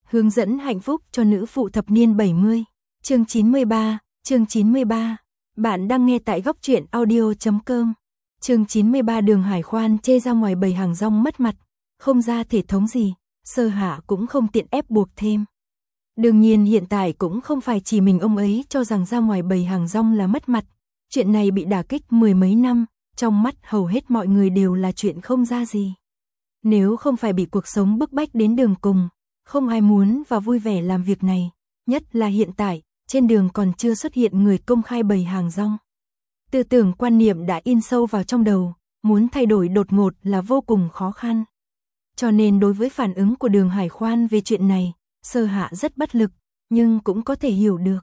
Hướng dẫn hạnh phúc cho nữ phụ thập niên 70. Chương 93. Bạn đang nghe tại góc truyện audio.com. Chương 93. Đường Hải Khoan chê ra ngoài bày hàng rong mất mặt, không ra thể thống gì, Sơ Hạ cũng không tiện ép buộc thêm. Đương nhiên hiện tại cũng không phải chỉ mình ông ấy cho rằng ra ngoài bày hàng rong là mất mặt, chuyện này bị đả kích mười mấy năm, trong mắt hầu hết mọi người đều là chuyện không ra gì. Nếu không phải bị cuộc sống bức bách đến đường cùng, không ai muốn và vui vẻ làm việc này, nhất là hiện tại, trên đường còn chưa xuất hiện người công khai bày hàng rong. Tư tưởng quan niệm đã in sâu vào trong đầu, muốn thay đổi đột ngột là vô cùng khó khăn. Cho nên đối với phản ứng của Đường Hải Khoan về chuyện này, Sơ Hạ rất bất lực, nhưng cũng có thể hiểu được.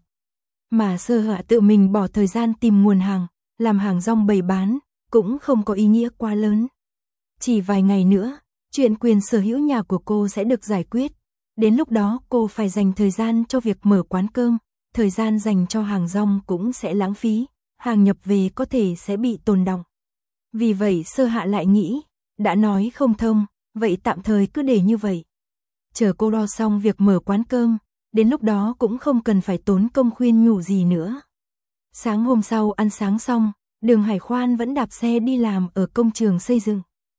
Mà Sơ Hạ tự mình bỏ thời gian tìm nguồn hàng, làm hàng rong bày bán, cũng không có ý nghĩa quá lớn. Chỉ vài ngày nữa, chuyện quyền sở hữu nhà của cô sẽ được giải quyết. Đến lúc đó cô phải dành thời gian cho việc mở quán cơm, thời gian dành cho hàng rong cũng sẽ lãng phí, hàng nhập về có thể sẽ bị tồn đọng. Vì vậy Sơ Hạ lại nghĩ, đã nói không thông, vậy tạm thời cứ để như vậy. Chờ cô lo xong việc mở quán cơm, đến lúc đó cũng không cần phải tốn công khuyên nhủ gì nữa. Sáng hôm sau ăn sáng xong, Đường Hải Khoan vẫn đạp xe đi làm ở công trường xây dựng.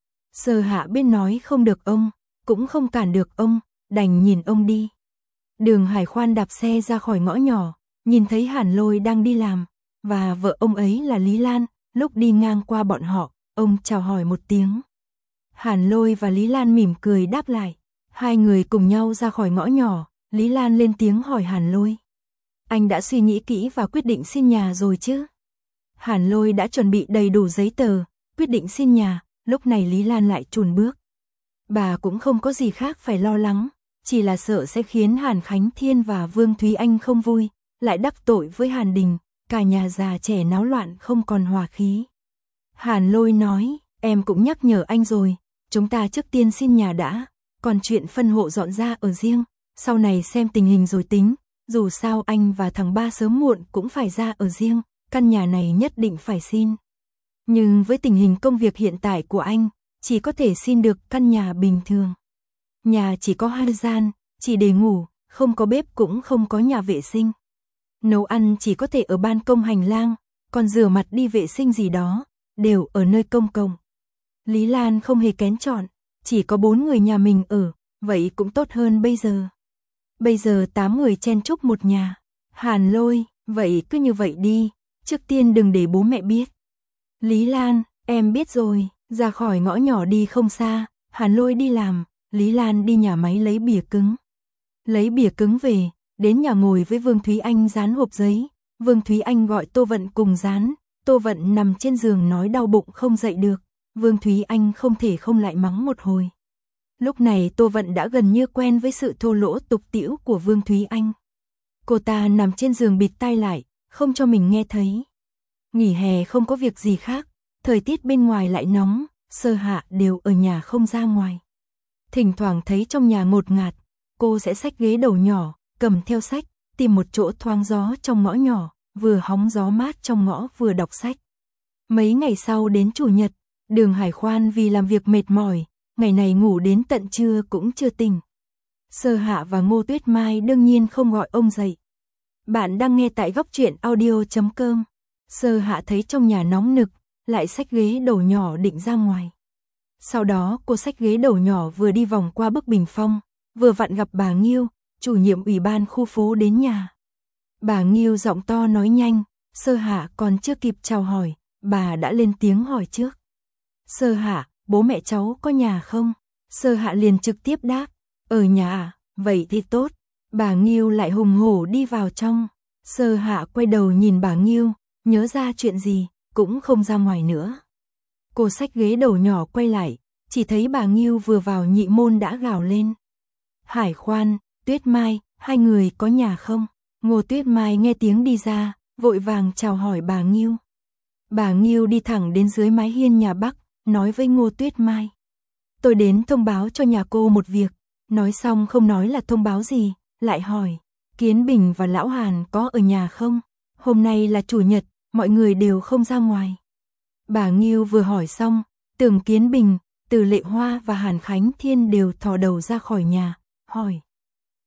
Sơ Hạ biết nói không được ông, cũng không cản được ông, đành nhìn ông đi. Đường Hải Khoan đạp xe ra khỏi ngõ nhỏ, nhìn thấy Hàn Lôi đang đi làm, và vợ ông ấy là Lý Lan, lúc đi ngang qua bọn họ, ông chào hỏi một tiếng. Hàn Lôi và Lý Lan mỉm cười đáp lại, hai người cùng nhau ra khỏi ngõ nhỏ, Lý Lan lên tiếng hỏi Hàn Lôi. Anh đã suy nghĩ kỹ và quyết định xin nhà rồi chứ? Hàn Lôi đã chuẩn bị đầy đủ giấy tờ, quyết định xin nhà, lúc này Lý Lan lại chùn bước. Bà cũng không có gì khác phải lo lắng, chỉ là sợ sẽ khiến Hàn Khánh Thiên và Vương Thúy Anh không vui, lại đắc tội với Hàn Đình, cả nhà già trẻ náo loạn không còn hòa khí. Hàn Lôi nói, em cũng nhắc nhở anh rồi, chúng ta trước tiên xin nhà đã, còn chuyện phân hộ dọn ra ở riêng, sau này xem tình hình rồi tính, dù sao anh và thằng ba sớm muộn cũng phải ra ở riêng, căn nhà này nhất định phải xin. Nhưng với tình hình công việc hiện tại của anh, chỉ có thể xin được căn nhà bình thường. Nhà chỉ có 2 gian, chỉ để ngủ, không có bếp cũng không có nhà vệ sinh. Nấu ăn chỉ có thể ở ban công hành lang, còn rửa mặt đi vệ sinh gì đó, đều ở nơi công cộng. Lý Lan không hề kén chọn, chỉ có 4 người nhà mình ở, vậy cũng tốt hơn bây giờ. Bây giờ 8 người chen chúc một nhà. Hàn Lôi, vậy cứ như vậy đi, trước tiên đừng để bố mẹ biết. Lý Lan, em biết rồi. Ra khỏi ngõ nhỏ đi không xa, Hàn Lôi đi làm, Lý Lan đi nhà máy lấy bìa cứng. Lấy bìa cứng về, đến nhà ngồi với Vương Thúy Anh dán hộp giấy. Vương Thúy Anh gọi Tô Vận cùng dán, Tô Vận nằm trên giường nói đau bụng không dậy được. Vương Thúy Anh không thể không lại mắng một hồi. Lúc này Tô Vận đã gần như quen với sự thô lỗ tục tĩu của Vương Thúy Anh. Cô ta nằm trên giường bịt tai lại, không cho mình nghe thấy. Nghỉ hè không có việc gì khác, thời tiết bên ngoài lại nóng, Sơ Hạ đều ở nhà không ra ngoài. Thỉnh thoảng thấy trong nhà ngột ngạt, cô sẽ xách ghế đầu nhỏ, cầm theo sách, tìm một chỗ thoáng gió trong ngõ nhỏ, vừa hóng gió mát trong ngõ vừa đọc sách. Mấy ngày sau đến Chủ nhật, Đường Hải Khoan vì làm việc mệt mỏi, ngày này ngủ đến tận trưa cũng chưa tỉnh. Sơ Hạ và Ngô Tuyết Mai đương nhiên không gọi ông dậy. Bạn đang nghe tại góc truyện audio.com. Sơ Hạ thấy trong nhà nóng nực, lại xách ghế đầu nhỏ định ra ngoài. Sau đó cô xách ghế đầu nhỏ vừa đi vòng qua bức bình phong, vừa vặn gặp bà Nghiêu, chủ nhiệm ủy ban khu phố đến nhà. Bà Nghiêu giọng to nói nhanh, Sơ Hạ còn chưa kịp chào hỏi, bà đã lên tiếng hỏi trước. Sơ Hạ, bố mẹ cháu có nhà không? Sơ Hạ liền trực tiếp đáp, ở nhà à, vậy thì tốt. Bà Nghiêu lại hùng hổ đi vào trong. Sơ Hạ quay đầu nhìn bà Nghiêu, nhớ ra chuyện gì, cũng không ra ngoài nữa. Cô xách ghế đầu nhỏ quay lại, chỉ thấy bà Nghiêu vừa vào nhị môn đã gào lên. Hải Khoan, Tuyết Mai, hai người có nhà không? Ngô Tuyết Mai nghe tiếng đi ra, vội vàng chào hỏi bà Nghiêu. Bà Nghiêu đi thẳng đến dưới mái hiên nhà Bắc, nói với Ngô Tuyết Mai. Tôi đến thông báo cho nhà cô một việc, nói xong không nói là thông báo gì, lại hỏi, Kiến Bình và Lão Hàn có ở nhà không? Hôm nay là Chủ nhật, mọi người đều không ra ngoài. Bà Nghiêu vừa hỏi xong, Tưởng Kiến Bình, Từ Lệ Hoa và Hàn Khánh Thiên đều thò đầu ra khỏi nhà, hỏi.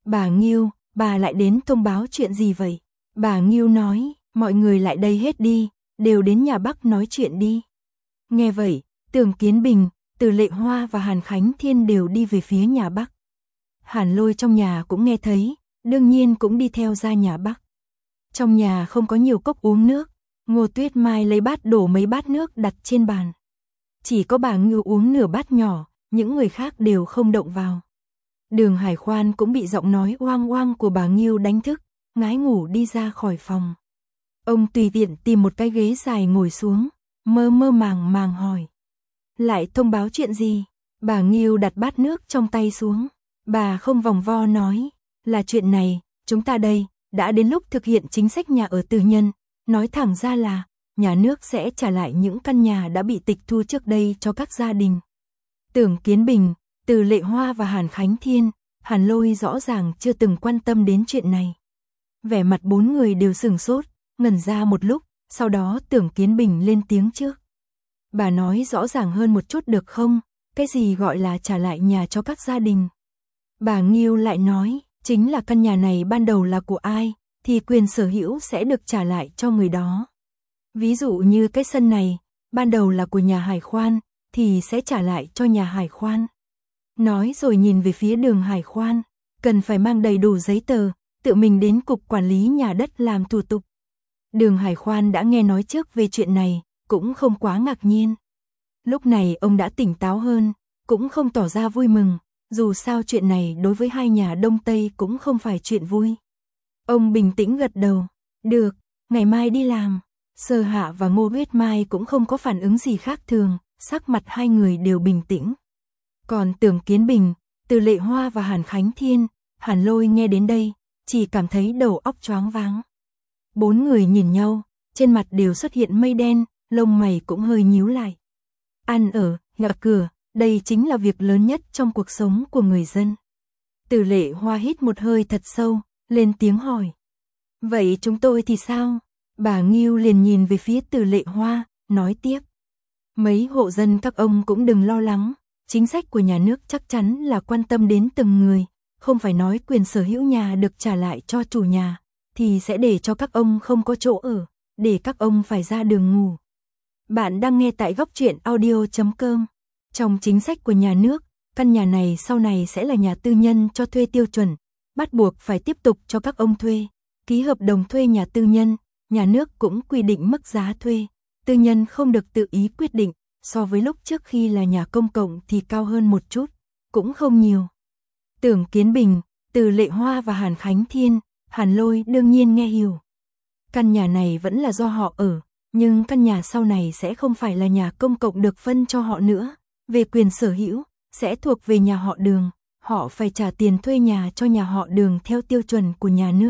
Bà Nghiêu, bà lại đến thông báo chuyện gì vậy? Bà Nghiêu nói, mọi người lại đây hết đi, đều đến nhà Bắc nói chuyện đi. Nghe vậy, Tưởng Kiến Bình, Từ Lệ Hoa và Hàn Khánh Thiên đều đi về phía nhà Bắc. Hàn Lôi trong nhà cũng nghe thấy, đương nhiên cũng đi theo ra nhà Bắc. Trong nhà không có nhiều cốc uống nước, Ngô Tuyết Mai lấy bát đổ mấy bát nước đặt trên bàn. Chỉ có bà Ngưu uống nửa bát nhỏ, những người khác đều không động vào. Đường Hải Khoan cũng bị giọng nói oang oang của bà Ngưu đánh thức, ngái ngủ đi ra khỏi phòng. Ông tùy tiện tìm một cái ghế dài ngồi xuống, mơ mơ màng màng hỏi. Lại thông báo chuyện gì? Bà Ngưu đặt bát nước trong tay xuống. Bà không vòng vo nói, là chuyện này, chúng ta đây, đã đến lúc thực hiện chính sách nhà ở tư nhân. Nói thẳng ra là, nhà nước sẽ trả lại những căn nhà đã bị tịch thu trước đây cho các gia đình. Tưởng Kiến Bình, Từ Lệ Hoa và Hàn Khánh Thiên, Hàn Lôi rõ ràng chưa từng quan tâm đến chuyện này. Vẻ mặt bốn người đều sửng sốt, ngẩn ra một lúc, sau đó Tưởng Kiến Bình lên tiếng trước. Bà nói rõ ràng hơn một chút được không? Cái gì gọi là trả lại nhà cho các gia đình? Bà Nghiêu lại nói, chính là căn nhà này ban đầu là của ai, thì quyền sở hữu sẽ được trả lại cho người đó. Ví dụ như cái sân này, ban đầu là của nhà Hải Khoan, thì sẽ trả lại cho nhà Hải Khoan. Nói rồi nhìn về phía Đường Hải Khoan, cần phải mang đầy đủ giấy tờ, tự mình đến cục quản lý nhà đất làm thủ tục. Đường Hải Khoan đã nghe nói trước về chuyện này, cũng không quá ngạc nhiên. Lúc này ông đã tỉnh táo hơn, cũng không tỏ ra vui mừng, dù sao chuyện này đối với hai nhà Đông Tây cũng không phải chuyện vui. Ông bình tĩnh gật đầu, được, ngày mai đi làm. Sơ Hạ và Ngô Tuyết Mai cũng không có phản ứng gì khác thường, sắc mặt hai người đều bình tĩnh. Còn Tưởng Kiến Bình, Từ Lệ Hoa và Hàn Khánh Thiên, Hàn Lôi nghe đến đây, chỉ cảm thấy đầu óc choáng váng. Bốn người nhìn nhau, trên mặt đều xuất hiện mây đen, lông mày cũng hơi nhíu lại. Ăn ở, nhà cửa, đây chính là việc lớn nhất trong cuộc sống của người dân. Từ Lệ Hoa hít một hơi thật sâu, lên tiếng hỏi. Vậy chúng tôi thì sao? Bà Nghiêu liền nhìn về phía Từ Lệ Hoa, nói tiếp. Mấy hộ dân các ông cũng đừng lo lắng, chính sách của nhà nước chắc chắn là quan tâm đến từng người, không phải nói quyền sở hữu nhà được trả lại cho chủ nhà, thì sẽ để cho các ông không có chỗ ở, để các ông phải ra đường ngủ. Bạn đang nghe tại Góc Truyện Audio.com. Trong chính sách của nhà nước, căn nhà này sau này sẽ là nhà tư nhân cho thuê tiêu chuẩn, bắt buộc phải tiếp tục cho các ông thuê. Ký hợp đồng thuê nhà tư nhân, nhà nước cũng quy định mức giá thuê, tư nhân không được tự ý quyết định, so với lúc trước khi là nhà công cộng thì cao hơn một chút, cũng không nhiều. Tưởng Kiến Bình, Từ Lệ Hoa và Hàn Khánh Thiên, Hàn Lôi đương nhiên nghe hiểu. Căn nhà này vẫn là do họ ở, nhưng căn nhà sau này sẽ không phải là nhà công cộng được phân cho họ nữa, về quyền sở hữu, sẽ thuộc về nhà họ Đường, họ phải trả tiền thuê nhà cho nhà họ Đường theo tiêu chuẩn của nhà nước.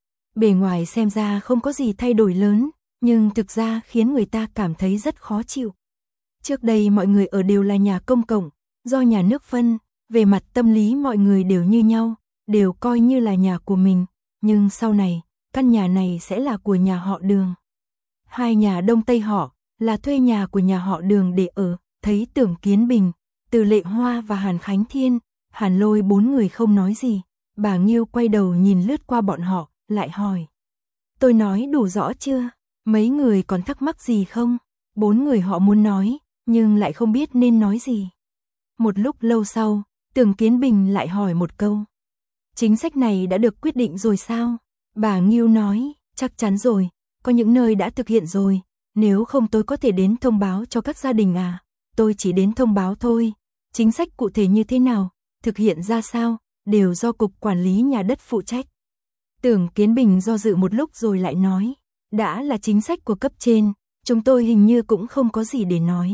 Bề ngoài xem ra không có gì thay đổi lớn, nhưng thực ra khiến người ta cảm thấy rất khó chịu. Trước đây mọi người ở đều là nhà công cộng, do nhà nước phân, về mặt tâm lý mọi người đều như nhau, đều coi như là nhà của mình, nhưng sau này, căn nhà này sẽ là của nhà họ Đường. Hai nhà Đông Tây họ, là thuê nhà của nhà họ Đường để ở, thấy Tưởng Kiến Bình, Từ Lệ Hoa và Hàn Khánh Thiên, Hàn Lôi bốn người không nói gì, bà Nghiêu quay đầu nhìn lướt qua bọn họ, lại hỏi. Tôi nói đủ rõ chưa? Mấy người còn thắc mắc gì không? Bốn người họ muốn nói, nhưng lại không biết nên nói gì. Một lúc lâu sau, Tưởng Kiến Bình lại hỏi một câu. Chính sách này đã được quyết định rồi sao? Bà Nghiêu nói, chắc chắn rồi, có những nơi đã thực hiện rồi, nếu không tôi có thể đến thông báo cho các gia đình à? Tôi chỉ đến thông báo thôi, chính sách cụ thể như thế nào, thực hiện ra sao, đều do Cục Quản lý Nhà đất phụ trách. Tưởng Kiến Bình do dự một lúc rồi lại nói, đã là chính sách của cấp trên, chúng tôi hình như cũng không có gì để nói.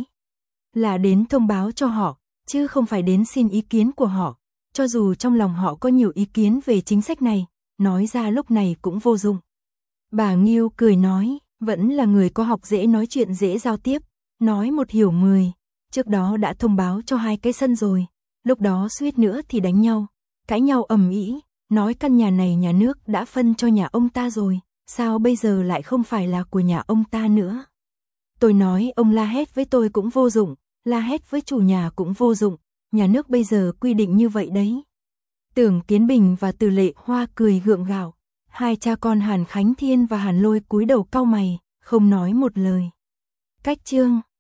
Là đến thông báo cho họ, chứ không phải đến xin ý kiến của họ, cho dù trong lòng họ có nhiều ý kiến về chính sách này, nói ra lúc này cũng vô dụng. Bà Nghiêu cười nói, vẫn là người có học dễ nói chuyện dễ giao tiếp, nói một hiểu 10, trước đó đã thông báo cho hai cái sân rồi, lúc đó suýt nữa thì đánh nhau, cãi nhau ầm ĩ, nói căn nhà này nhà nước đã phân cho nhà ông ta rồi, sao bây giờ lại không phải là của nhà ông ta nữa. Tôi nói ông la hét với tôi cũng vô dụng, la hét với chủ nhà cũng vô dụng, nhà nước bây giờ quy định như vậy đấy. Tưởng Kiến Bình và Từ Lệ Hoa cười gượng gạo. Hai cha con Hàn Khánh Thiên và Hàn Lôi cúi đầu cau mày, không nói một lời. Cách chương